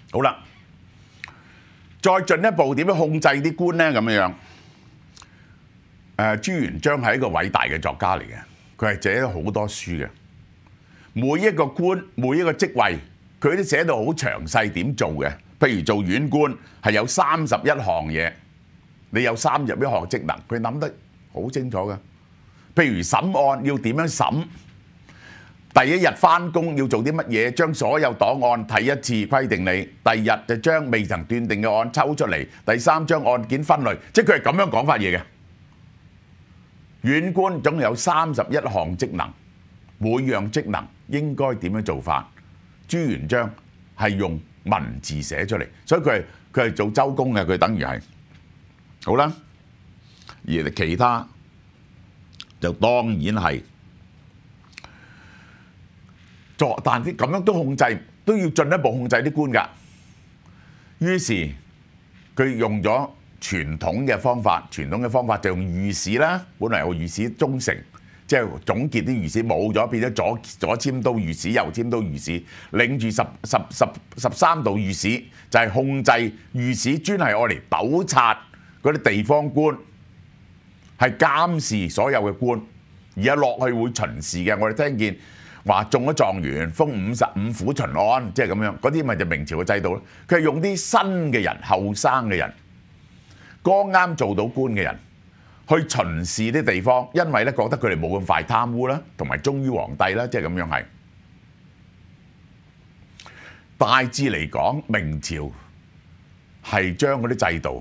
好啦，再進一步點樣控制啲官呢？咁樣朱元璋係一個偉大嘅作家嚟嘅，佢係寫咗好多書嘅。每一個官、每一個職位，佢都寫到好詳細點做嘅。譬如做縣官係有31項嘢，你有31項職能，佢諗得好清楚嘅。譬如審案要點樣審，第一日返工要做啲乜嘢，將所有檔案睇一次，規定你。第二日就將未曾斷定嘅案抽出嚟，第三將案件分類，即係佢係咁樣講法嘢嘅。縣官總有31項職能，每樣職能應該點樣做法，朱元璋係用文字寫出嚟，所以佢係做周公嘅，佢等於係好啦。而其他就當然係但啲咁樣都控制，都要進一步控制啲官㗎。於是佢用咗傳統嘅方法，傳統嘅方法就用御史啦。本來有御史中丞，即係總結啲御史冇咗，變咗左簽刀御史，右簽刀御史，領住13道御史，就係控制御史，專係愛嚟督察嗰啲地方官，係監視所有嘅官，而家落去會巡視嘅。我哋聽見話中咗狀元封55府巡按，即係咁樣，嗰啲咪就明朝嘅制度咯。佢係用啲新嘅人、後生嘅人，剛啱做到官嘅人去巡視啲地方，因為咧覺得佢哋冇咁快貪污啦，同埋忠於皇帝啦，即係咁樣係。大致嚟講，明朝係將嗰啲制度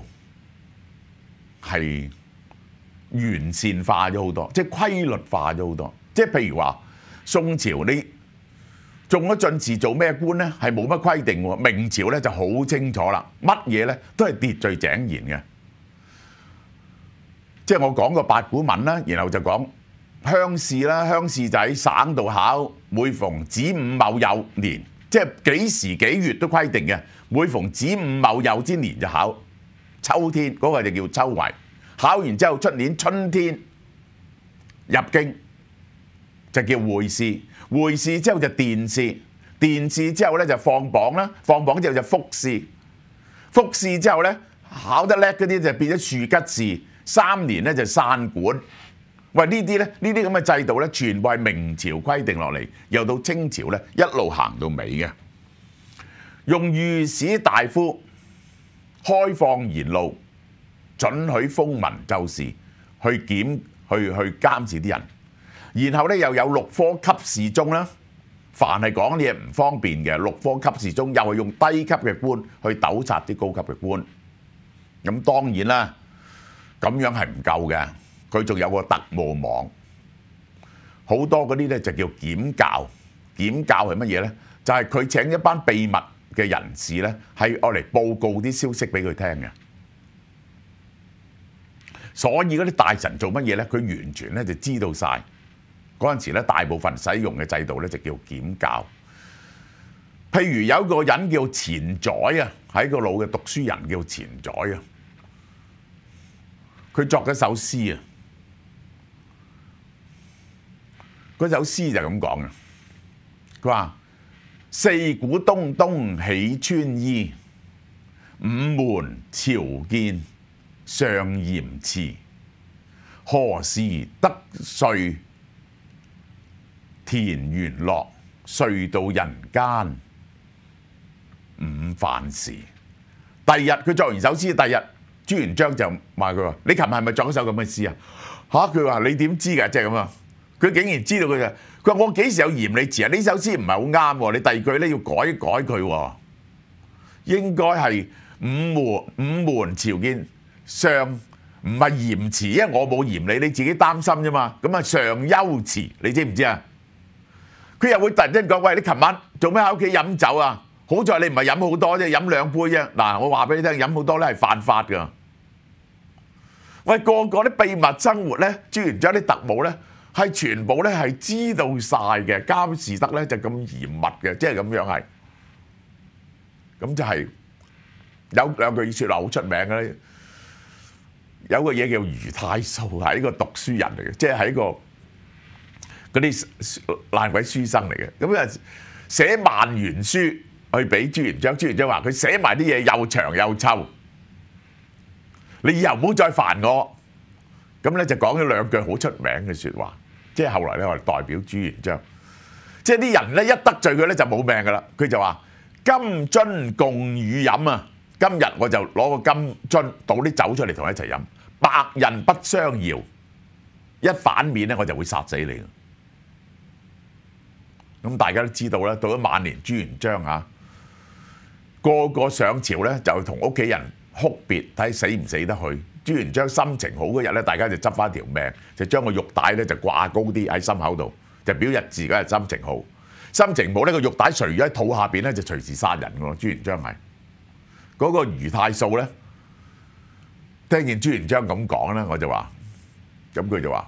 係完善化咗好多，即係規律化咗好多。即係譬如話，宋朝你中咗進士做咩官咧，係冇乜規定喎。明朝咧就好清楚啦，乜嘢咧都係秩序井然嘅。即係我講個八股文啦，然後就講鄉試啦，鄉試就喺省度考，每逢子午卯酉年，即係幾時幾月都規定嘅。每逢子午卯酉之年就考，秋天嗰個就叫秋闈，考完之後出年春天入京就叫會試，會試之後就殿試，殿試之後咧就放榜啦，放榜之後就複試，複試之後咧考得叻嗰啲就變咗庶吉士。3年咧就散館。喂，呢啲咁嘅制度咧，全部係明朝規定落嚟，又到清朝咧一路行到尾嘅。用御史大夫開放言路，准許風聞奏事，去監視啲人。然後咧又有6科給事中啦，凡係講啲嘢唔方便嘅6科給事中，又係用低級嘅官去督察啲高級嘅官。咁當然啦。咁樣係唔夠嘅，佢仲有個特務網，好多嗰啲咧就叫檢校。檢校係乜嘢咧？就係佢請一班秘密嘅人士咧，係愛嚟報告啲消息俾佢聽嘅。所以嗰啲大臣做乜嘢咧？佢完全咧就知道晒。嗰陣時咧，大部分使用嘅制度咧就叫檢校。譬如有一個人叫錢載啊，係一個老嘅讀書人叫錢載啊。佢作咗首詩啊！嗰首詩就係咁講嘅。佢話：四鼓咚咚起穿衣，午門朝見上嚴辭。何時得遂田園樂，遂到人間午飯時。第二日佢作完首詩，第二日。朱元璋就話佢話：你琴日係咪作一首咁嘅詩啊？嚇！佢話你點知㗎？即係咁啊！佢竟然知道佢話我幾時有嫌你詞啊？呢首詩唔係好啱喎，你第二句咧要改佢喎。應該係午門朝見上，唔係嚴辭，因為我冇嫌你，你自己擔心啫嘛。咁啊上優辭，你知唔知啊？佢又會突然間講：喂，你琴晚做咩喺屋企飲酒啊？好在你唔係飲好多啫，飲2杯啫。嗱，我話俾你聽，飲好多咧係犯法㗎。喂，個啲秘密生活咧，朱元璋啲特務咧係全部咧係知道晒嘅，監視得咧就咁嚴密嘅，即係咁樣係。咁就係有兩句説話好出名嘅咧，有個嘢叫余太素，係一個讀書人嚟嘅，即係一個嗰啲爛鬼書生嚟嘅。咁啊寫萬元書。 去俾朱元璋。朱元璋話：佢寫埋啲嘢又長又臭，你以後唔好再煩我。咁咧就講咗兩句好出名嘅説話，即係後來咧我哋代表朱元璋，即係啲人咧一得罪佢咧就冇命噶啦。佢就話：金樽共與飲啊！今日我就攞個金樽倒啲酒出嚟同佢一齊飲，白人不相饒，一反面咧我就會殺死你。咁大家都知道啦，到咗晚年朱元璋啊，個個上朝咧就同屋企人哭別，睇死唔死得去。朱元璋心情好嗰日咧，大家就執翻條命，就將個玉帶咧就掛高啲喺心口度，就表日自己係心情好。心情唔好呢個玉帶垂咗喺肚下邊咧，就隨時殺人㗎喎。朱元璋係嗰個余太素咧，聽見朱元璋咁講咧，我就話，咁佢就話：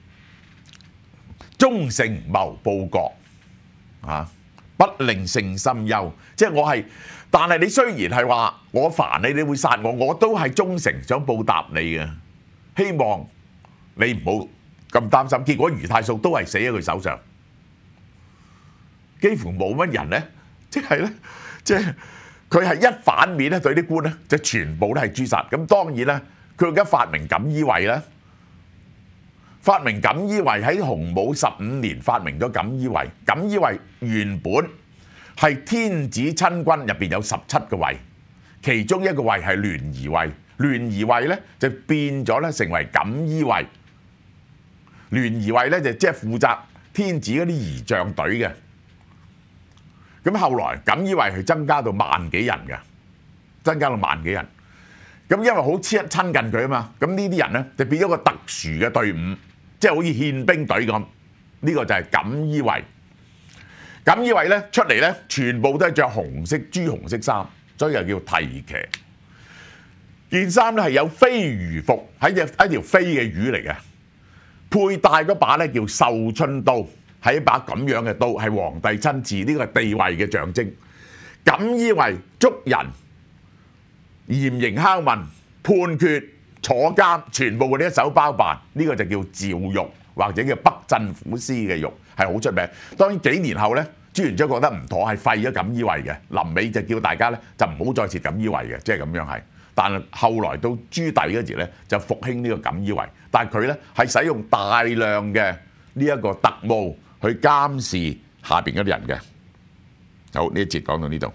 忠誠謀報國啊，不令聖心憂。即係我係。但係你雖然係話我煩你，你會殺我，我都係忠誠想報答你嘅。希望你唔好咁擔心。結果余太素都係死喺佢手上，幾乎冇乜人咧，即係佢係一反面咧對啲官咧，就全部都係誅殺。咁當然啦，佢而家發明錦衣衛啦，發明錦衣衛喺洪武15年發明咗錦衣衛。錦衣衛原本係天子親軍入邊有17個衛，其中一個衛係聯誼衛，聯誼衛咧就變咗咧成為錦衣衛。聯誼衛咧就即係負責天子嗰啲儀仗隊嘅。咁後來錦衣衛係增加到萬幾人嘅，增加到萬幾人。咁因為好親近佢啊嘛，咁呢啲人咧就變咗個特殊嘅隊伍，即係好似憲兵隊咁。呢個就係錦衣衛。錦衣衛咧出嚟咧，全部都係着紅色朱紅色衫，所以又叫提騎。件衫咧係有飛魚服，係一條飛嘅魚嚟嘅。佩戴嗰把咧叫繡春刀，係一把咁樣嘅刀，係皇帝親自，呢個係地位嘅象徵。錦衣衛捉人、嚴刑拷問、判決、坐監，全部嗰啲一手包辦。呢個就叫趙獄，或者叫北鎮撫師嘅獄，係好出名。當然幾年後咧，朱元璋覺得唔妥，係廢咗錦衣衛嘅。臨尾就叫大家咧就唔好再設錦衣衛嘅，即係咁樣係。但係後來到朱棣嗰時咧，就復興呢個錦衣衛，但係佢咧係使用大量嘅呢一個特務去監視下邊嗰啲人嘅。好，呢一節講到呢度。